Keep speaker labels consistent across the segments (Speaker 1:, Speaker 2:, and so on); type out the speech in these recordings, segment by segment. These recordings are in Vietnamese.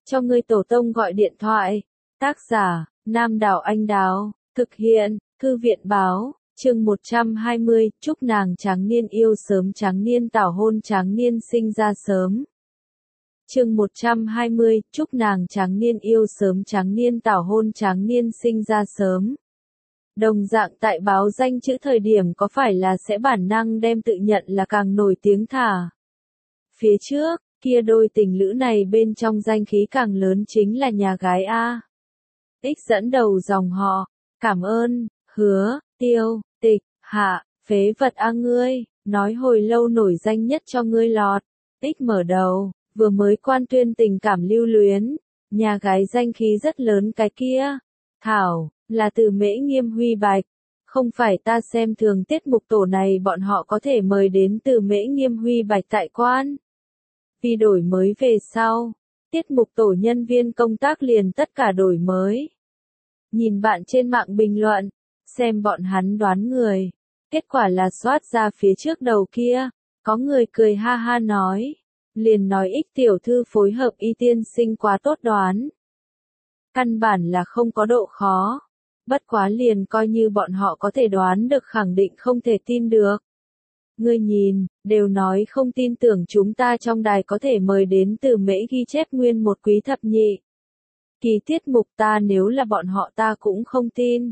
Speaker 1: cho ngươi tổ tông gọi điện thoại. Tác giả, Nam Đảo Anh Đào, thực hiện, Thư viện Báo, chương 120, chúc nàng tráng niên yêu sớm tráng niên tảo hôn tráng niên sinh ra sớm. Chương 120, chúc nàng tráng niên yêu sớm tráng niên tảo hôn tráng niên sinh ra sớm. Đồng dạng tại báo danh chữ thời điểm có phải là sẽ bản năng đem tự nhận là càng nổi tiếng thả. Phía trước, kia đôi tình lữ này bên trong danh khí càng lớn chính là nhà gái A. X dẫn đầu dòng họ, cảm ơn, hứa, tiêu, tịch, hạ, phế vật A ngươi, nói hồi lâu nổi danh nhất cho ngươi lọt. X mở đầu, vừa mới quan tuyên tình cảm lưu luyến, nhà gái danh khí rất lớn cái kia. Thảo, là từ Mễ Nghiêm Huy Bạch, không phải ta xem thường tiết mục tổ này bọn họ có thể mời đến từ Mễ Nghiêm Huy Bạch tại quan. Vì đổi mới về sau, tiết mục tổ nhân viên công tác liền tất cả đổi mới. Nhìn bạn trên mạng bình luận, xem bọn hắn đoán người, kết quả là soát ra phía trước đầu kia, có người cười ha ha nói, liền nói X tiểu thư phối hợp Y tiên sinh quá tốt đoán. Căn bản là không có độ khó, bất quá liền coi như bọn họ có thể đoán được khẳng định không thể tin được. Ngươi nhìn, đều nói không tin tưởng chúng ta trong đài có thể mời đến từ Mễ ghi chép nguyên một quý thập nhị. Kỳ tiết mục ta nếu là bọn họ ta cũng không tin.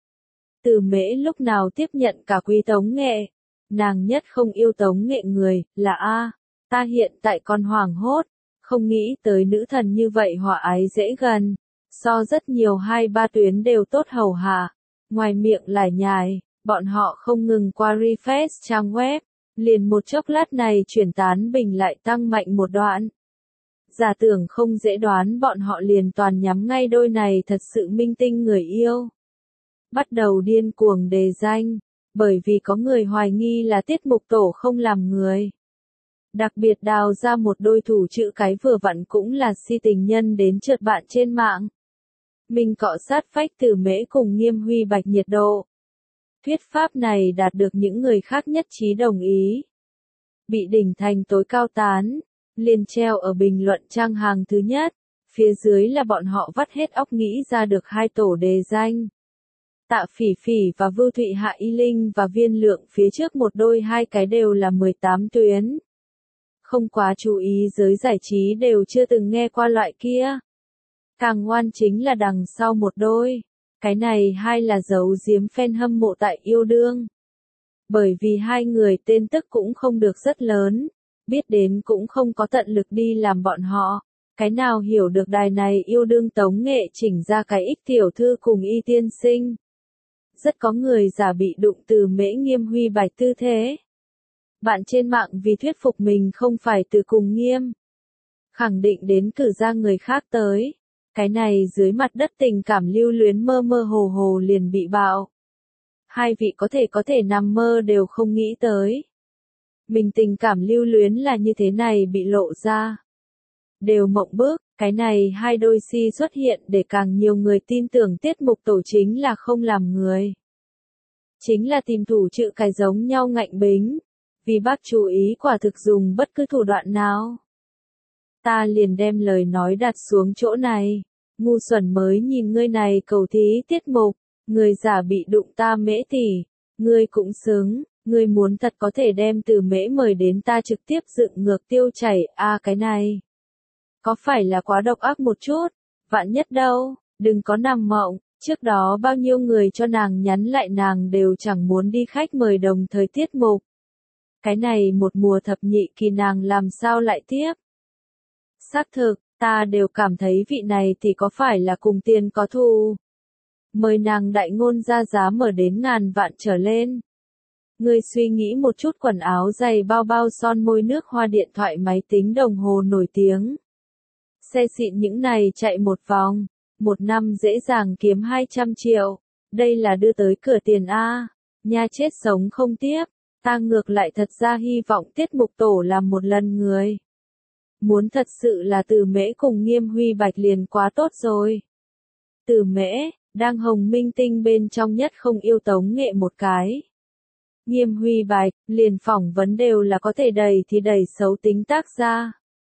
Speaker 1: Từ Mễ lúc nào tiếp nhận cả quý tống nghệ, nàng nhất không yêu tống nghệ người, là A, ta hiện tại còn hoảng hốt, không nghĩ tới nữ thần như vậy hòa ái dễ gần, so rất nhiều 2-3 tuyến đều tốt hầu hạ, ngoài miệng lải nhải. Bọn họ không ngừng qua refresh trang web, liền một chốc lát này chuyển tán bình lại tăng mạnh một đoạn. Giả tưởng không dễ đoán bọn họ liền toàn nhắm ngay đôi này thật sự minh tinh người yêu. Bắt đầu điên cuồng đề danh, bởi vì có người hoài nghi là tiết mục tổ không làm người. Đặc biệt đào ra một đôi thủ chữ cái vừa vặn cũng là si tình nhân đến trượt bạn trên mạng. Mình cọ sát phách từ Mễ cùng Nghiêm Huy Bạch nhiệt độ. Thuyết pháp này đạt được những người khác nhất trí đồng ý. Bị đỉnh thành tối cao tán, liền treo ở bình luận trang hàng thứ nhất, phía dưới là bọn họ vắt hết óc nghĩ ra được 2 tổ đề danh. Tạ Phỉ Phỉ và Vưu Thụy Hạ Y Linh và Viên Lượng phía trước một đôi 2 cái đều là 18 tuyến. Không quá chú ý giới giải trí đều chưa từng nghe qua loại kia. Càng ngoan chính là đằng sau một đôi. Cái này 2 là giấu giếm fan hâm mộ tại yêu đương. Bởi vì 2 người tên tức cũng không được rất lớn, biết đến cũng không có tận lực đi làm bọn họ. Cái nào hiểu được đài này yêu đương tống nghệ chỉnh ra cái X tiểu thư cùng Y tiên sinh. Rất có người giả bị đụng từ Mễ Nghiêm Huy Bạch tư thế. Bạn trên mạng vì thuyết phục mình không phải từ cùng Nghiêm. Khẳng định đến cử ra người khác tới. Cái này dưới mặt đất tình cảm lưu luyến mơ mơ hồ hồ liền bị bạo. 2 vị có thể nằm mơ đều không nghĩ tới. Mình tình cảm lưu luyến là như thế này bị lộ ra. Đều mộng bức, cái này 2 đôi si xuất hiện để càng nhiều người tin tưởng tiết mục tổ chính là không làm người. Chính là tìm thủ chữ cái giống nhau ngạnh bính. Vì bác chú ý quả thực dùng bất cứ thủ đoạn nào. Ta liền đem lời nói đặt xuống chỗ này. Ngu xuẩn mới nhìn ngươi này cầu thí tiết mục. Người giả bị đụng ta Mễ tỷ. Ngươi cũng xứng. Ngươi muốn thật có thể đem từ Mễ mời đến ta trực tiếp dựng ngược tiêu chảy. Cái này. Có phải là quá độc ác một chút? Vạn nhất đâu. Đừng có nằm mộng. Trước đó bao nhiêu người cho nàng nhắn lại nàng đều chẳng muốn đi khách mời đồng thời tiết mục. Cái này một mùa thập nhị kỳ nàng làm sao lại tiếp? Xác thực, ta đều cảm thấy vị này thì có phải là cùng tiền có thù. Mời nàng đại ngôn ra giá mở đến ngàn vạn trở lên. Ngươi suy nghĩ một chút quần áo giày bao bao son môi nước hoa điện thoại máy tính đồng hồ nổi tiếng. Xe xịn những này chạy một vòng, một năm dễ dàng kiếm 200 triệu. Đây là đưa tới cửa tiền A. Nha chết sống không tiếp. Ta ngược lại thật ra hy vọng tiết mục tổ làm một lần người. Muốn thật sự là từ Mễ cùng Nghiêm Huy Bạch liền quá tốt rồi. Từ Mễ, đang hồng minh tinh bên trong nhất không yêu tống nghệ một cái. Nghiêm Huy Bạch, liền phỏng vấn đều là có thể đầy thì đầy xấu tính tác ra.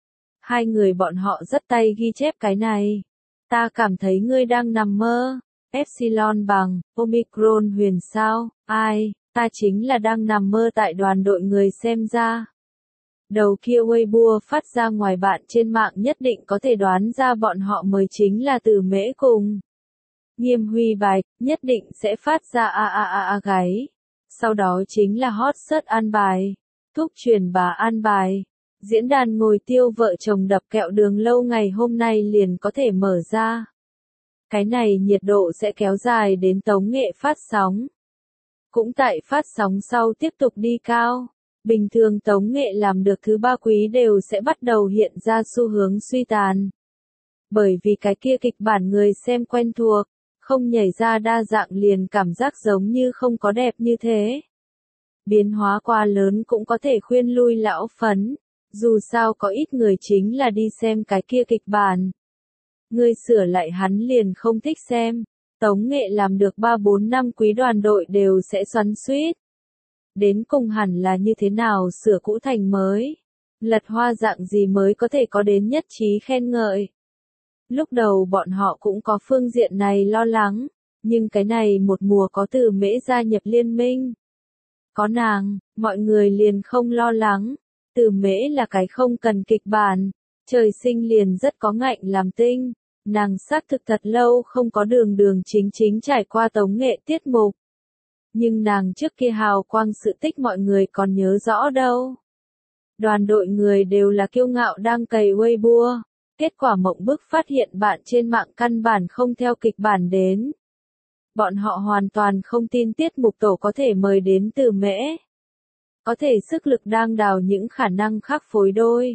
Speaker 1: Hai người bọn họ dắt tay ghi chép cái này. Ta cảm thấy ngươi đang nằm mơ. Epsilon bằng, Omicron huyền sao, ai, ta chính là đang nằm mơ tại đoàn đội người xem ra. Đầu kia Weibo phát ra ngoài bạn trên mạng nhất định có thể đoán ra bọn họ mới chính là Từ Mễ cùng Nghiêm Huy Bạch, nhất định sẽ phát ra gáy. Sau đó chính là hot search an bài, thúc truyền bá an bài. Diễn đàn ngồi tiêu vợ chồng đập kẹo đường lâu ngày hôm nay liền có thể mở ra. Cái này nhiệt độ sẽ kéo dài đến tống nghệ phát sóng. Cũng tại phát sóng sau tiếp tục đi cao. Bình thường tống nghệ làm được thứ 3 quý đều sẽ bắt đầu hiện ra xu hướng suy tàn. Bởi vì cái kia kịch bản người xem quen thuộc, không nhảy ra đa dạng liền cảm giác giống như không có đẹp như thế. Biến hóa quá lớn cũng có thể khuyên lui lão phấn. Dù sao có ít người chính là đi xem cái kia kịch bản. Ngươi sửa lại hắn liền không thích xem. Tống nghệ làm được 3-4 năm quý đoàn đội đều sẽ xoắn xuýt. Đến cùng hẳn là như thế nào sửa cũ thành mới. Lật hoa dạng gì mới có thể có đến nhất trí khen ngợi. Lúc đầu bọn họ cũng có phương diện này lo lắng. Nhưng cái này một mùa có Từ Mễ gia nhập liên minh. Có nàng, mọi người liền không lo lắng. Từ Mễ là cái không cần kịch bản, trời sinh liền rất có ngạnh làm tinh, nàng xác thực thật lâu không có đường chính trải qua tống nghệ tiết mục. Nhưng nàng trước kia hào quang sự tích mọi người còn nhớ rõ đâu. Đoàn đội người đều là kiêu ngạo đang cày Weibo, kết quả mộng bức phát hiện bạn trên mạng căn bản không theo kịch bản đến. Bọn họ hoàn toàn không tin tiết mục tổ có thể mời đến Từ Mễ. Có thể sức lực đang đào những khả năng khác phối đôi.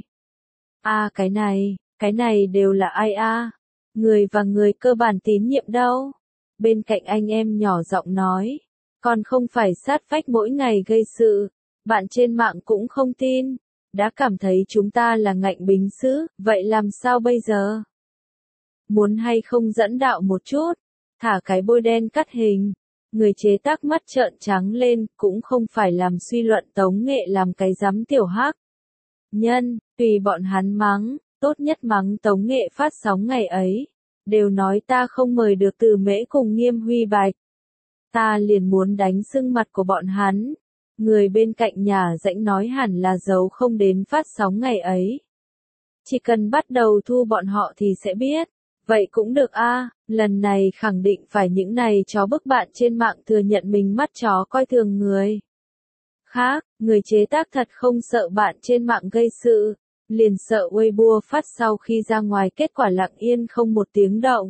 Speaker 1: Cái này đều là ai Người và người cơ bản tín nhiệm đâu. Bên cạnh anh em nhỏ giọng nói. Còn không phải sát vách mỗi ngày gây sự. Bạn trên mạng cũng không tin. Đã cảm thấy chúng ta là ngạnh bính sứ, vậy làm sao bây giờ? Muốn hay không dẫn đạo một chút. Thả cái bôi đen cắt hình. Người chế tác mắt trợn trắng lên, cũng không phải làm suy luận tống nghệ làm cái rắm tiểu hắc. Nhân, tùy bọn hắn mắng, tốt nhất mắng tống nghệ phát sóng ngày ấy. Đều nói ta không mời được Từ Mễ cùng Nghiêm Huy Bạch. Ta liền muốn đánh sưng mặt của bọn hắn. Người bên cạnh nhà rãnh nói hẳn là giấu không đến phát sóng ngày ấy. Chỉ cần bắt đầu thu bọn họ thì sẽ biết. Vậy cũng được lần này khẳng định phải những này chó bức bạn trên mạng thừa nhận mình mắt chó coi thường người. Khác, người chế tác thật không sợ bạn trên mạng gây sự, liền sợ Weibo phát sau khi ra ngoài kết quả lặng yên không một tiếng động.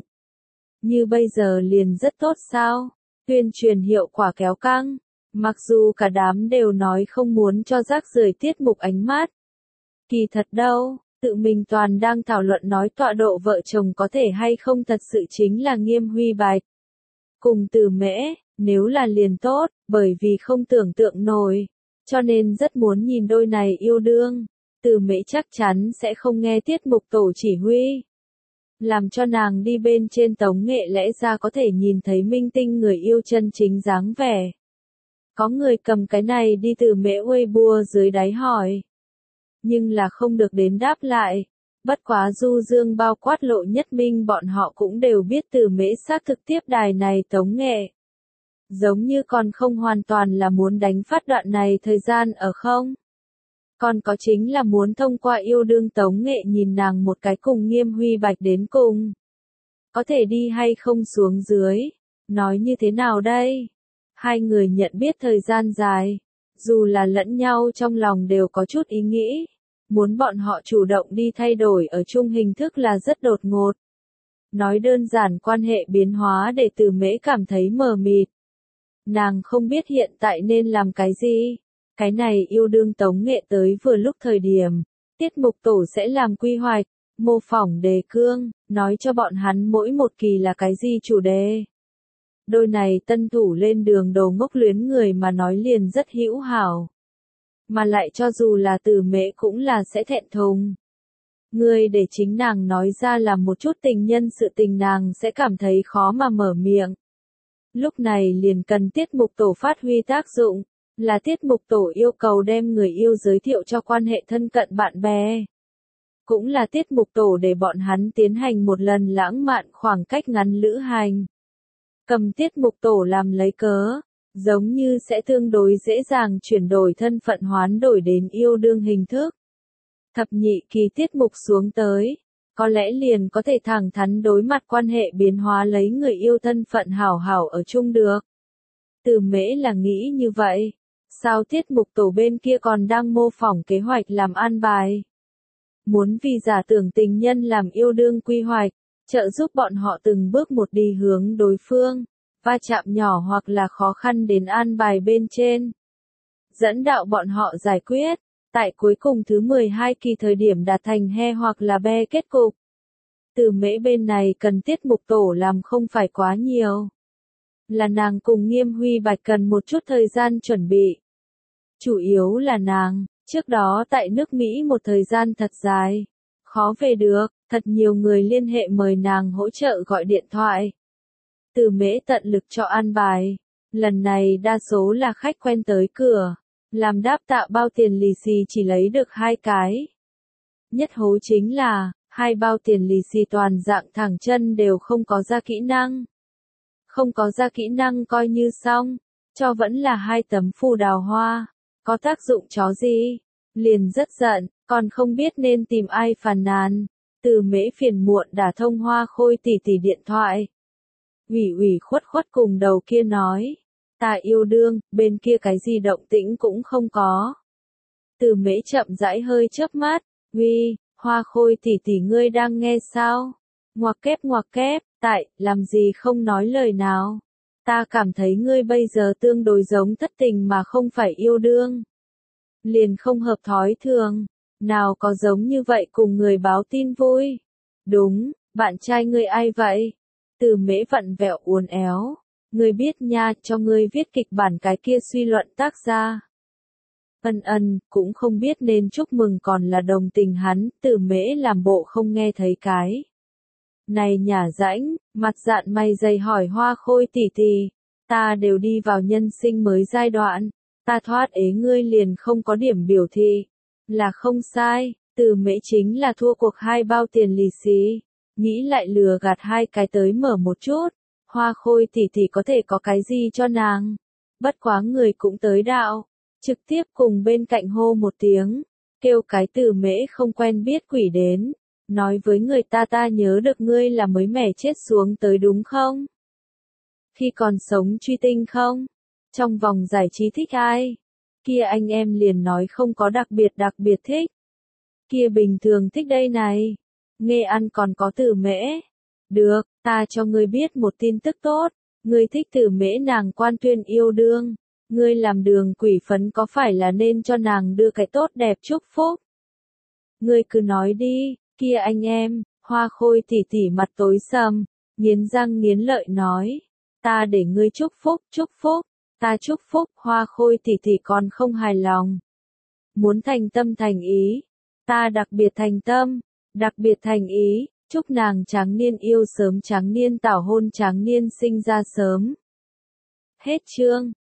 Speaker 1: Như bây giờ liền rất tốt sao, tuyên truyền hiệu quả kéo căng, mặc dù cả đám đều nói không muốn cho rác rưởi tiết mục ánh mắt. Kỳ thật đâu. Tự mình toàn đang thảo luận nói tọa độ vợ chồng có thể hay không thật sự chính là Nghiêm Huy Bạch. Cùng Từ Mễ, nếu là liền tốt, bởi vì không tưởng tượng nổi. Cho nên rất muốn nhìn đôi này yêu đương. Từ Mễ chắc chắn sẽ không nghe tiết mục tổ chỉ huy. Làm cho nàng đi bên trên tống nghệ lẽ ra có thể nhìn thấy minh tinh người yêu chân chính dáng vẻ. Có người cầm cái này đi Từ Mễ Weibo dưới đáy hỏi. Nhưng là không được đến đáp lại. Bất quá du dương bao quát Lộ Nhất Minh bọn họ cũng đều biết Từ Mễ xác thực tiếp đài này tống nghệ. Giống như còn không hoàn toàn là muốn đánh phát đoạn này thời gian ở không. Còn có chính là muốn thông qua yêu đương tống nghệ nhìn nàng một cái cùng Nghiêm Huy Bạch đến cùng. Có thể đi hay không xuống dưới. Nói như thế nào đây? Hai người nhận biết thời gian dài. Dù là lẫn nhau trong lòng đều có chút ý nghĩ. Muốn bọn họ chủ động đi thay đổi ở chung hình thức là rất đột ngột. Nói đơn giản quan hệ biến hóa để Từ Mễ cảm thấy mờ mịt. Nàng không biết hiện tại nên làm cái gì. Cái này yêu đương tống nghệ tới vừa lúc thời điểm. Tiết mục tổ sẽ làm quy hoạch, mô phỏng đề cương, nói cho bọn hắn mỗi một kỳ là cái gì chủ đề. Đôi này tân thủ lên đường đầu ngốc luyến người mà nói liền rất hữu hảo. Mà lại cho dù là Từ Mễ cũng là sẽ thẹn thùng. Người để chính nàng nói ra là một chút tình nhân sự tình nàng sẽ cảm thấy khó mà mở miệng. Lúc này liền cần tiết mục tổ phát huy tác dụng, là tiết mục tổ yêu cầu đem người yêu giới thiệu cho quan hệ thân cận bạn bè. cũng là tiết mục tổ để bọn hắn tiến hành một lần lãng mạn khoảng cách ngắn lữ hành. Cầm tiết mục tổ làm lấy cớ, giống như sẽ tương đối dễ dàng chuyển đổi thân phận hoán đổi đến yêu đương hình thức. Thập nhị kỳ tiết mục xuống tới, có lẽ liền có thể thẳng thắn đối mặt quan hệ biến hóa lấy người yêu thân phận hảo hảo ở chung được. Từ Mễ là nghĩ như vậy, sao tiết mục tổ bên kia còn đang mô phỏng kế hoạch làm an bài. Muốn vì giả tưởng tình nhân làm yêu đương quy hoạch, trợ giúp bọn họ từng bước một đi hướng đối phương, va chạm nhỏ hoặc là khó khăn đến an bài bên trên. Dẫn đạo bọn họ giải quyết, tại cuối cùng thứ 12 kỳ thời điểm đạt thành he hoặc là be kết cục. Từ Mễ bên này cần tiết mục tổ làm không phải quá nhiều. Là nàng cùng Nghiêm Huy Bạch cần một chút thời gian chuẩn bị. Chủ yếu là nàng, trước đó tại nước Mỹ một thời gian thật dài, khó về được, thật nhiều người liên hệ mời nàng hỗ trợ gọi điện thoại. Từ Mễ tận lực cho an bài, lần này đa số là khách quen tới cửa, làm đáp tạ bao tiền lì xì chỉ lấy được 2 cái. Nhất hố chính là, 2 bao tiền lì xì toàn dạng thẳng chân đều không có ra kỹ năng. Không có ra kỹ năng coi như xong, cho vẫn là 2 tấm phù đào hoa, có tác dụng chó gì? Liền rất giận, còn không biết nên tìm ai phàn nàn. Từ Mễ phiền muộn đả thông Hoa Khôi tỷ tỷ điện thoại. Ủy khuất cùng đầu kia nói, ta yêu đương, bên kia cái gì động tĩnh cũng không có. Từ Mễ chậm rãi hơi chớp mắt, Hoa Khôi tỷ tỷ ngươi đang nghe sao? Ngoặc kép, tại, làm gì không nói lời nào? Ta cảm thấy ngươi bây giờ tương đối giống thất tình mà không phải yêu đương. Liền không hợp thói thường, nào có giống như vậy cùng người báo tin vui. Đúng, bạn trai ngươi ai vậy? Từ Mễ vặn vẹo uốn éo. Ngươi biết nha, cho ngươi viết kịch bản cái kia suy luận tác gia. Cũng không biết nên chúc mừng còn là đồng tình hắn, Từ Mễ làm bộ không nghe thấy cái. Này nhả rãnh, mặt dạn mày dày hỏi Hoa Khôi tỷ tỷ, ta đều đi vào nhân sinh mới giai đoạn, ta thoát ế ngươi liền không có điểm biểu thị, là không sai, Từ Mễ chính là thua cuộc 2 bao tiền lì xì, nghĩ lại lừa gạt 2 cái tới mở một chút, Hoa Khôi tỷ tỷ có thể có cái gì cho nàng, bất quá người cũng tới đạo, trực tiếp cùng bên cạnh hô một tiếng, kêu cái Từ Mễ không quen biết quỷ đến. Nói với người ta nhớ được ngươi là mới mẻ chết xuống tới đúng không? Khi còn sống truy tinh không? Trong vòng giải trí thích ai? Kia anh em liền nói không có đặc biệt thích. Kia bình thường thích đây này. Nghe ăn còn có Từ Mễ. Được, ta cho ngươi biết một tin tức tốt. Ngươi thích Từ Mễ nàng quan tuyên yêu đương. Ngươi làm đường quỷ phấn có phải là nên cho nàng đưa cái tốt đẹp chúc phúc? Ngươi cứ nói đi. Kia anh em, Hoa Khôi tỷ tỷ mặt tối sầm, nghiến răng nghiến lợi nói, ta để ngươi chúc phúc, ta chúc phúc, Hoa Khôi tỷ tỷ còn không hài lòng. Muốn thành tâm thành ý, ta đặc biệt thành ý, chúc nàng tráng niên yêu sớm tráng niên tảo hôn tráng niên sinh ra sớm. Hết chương.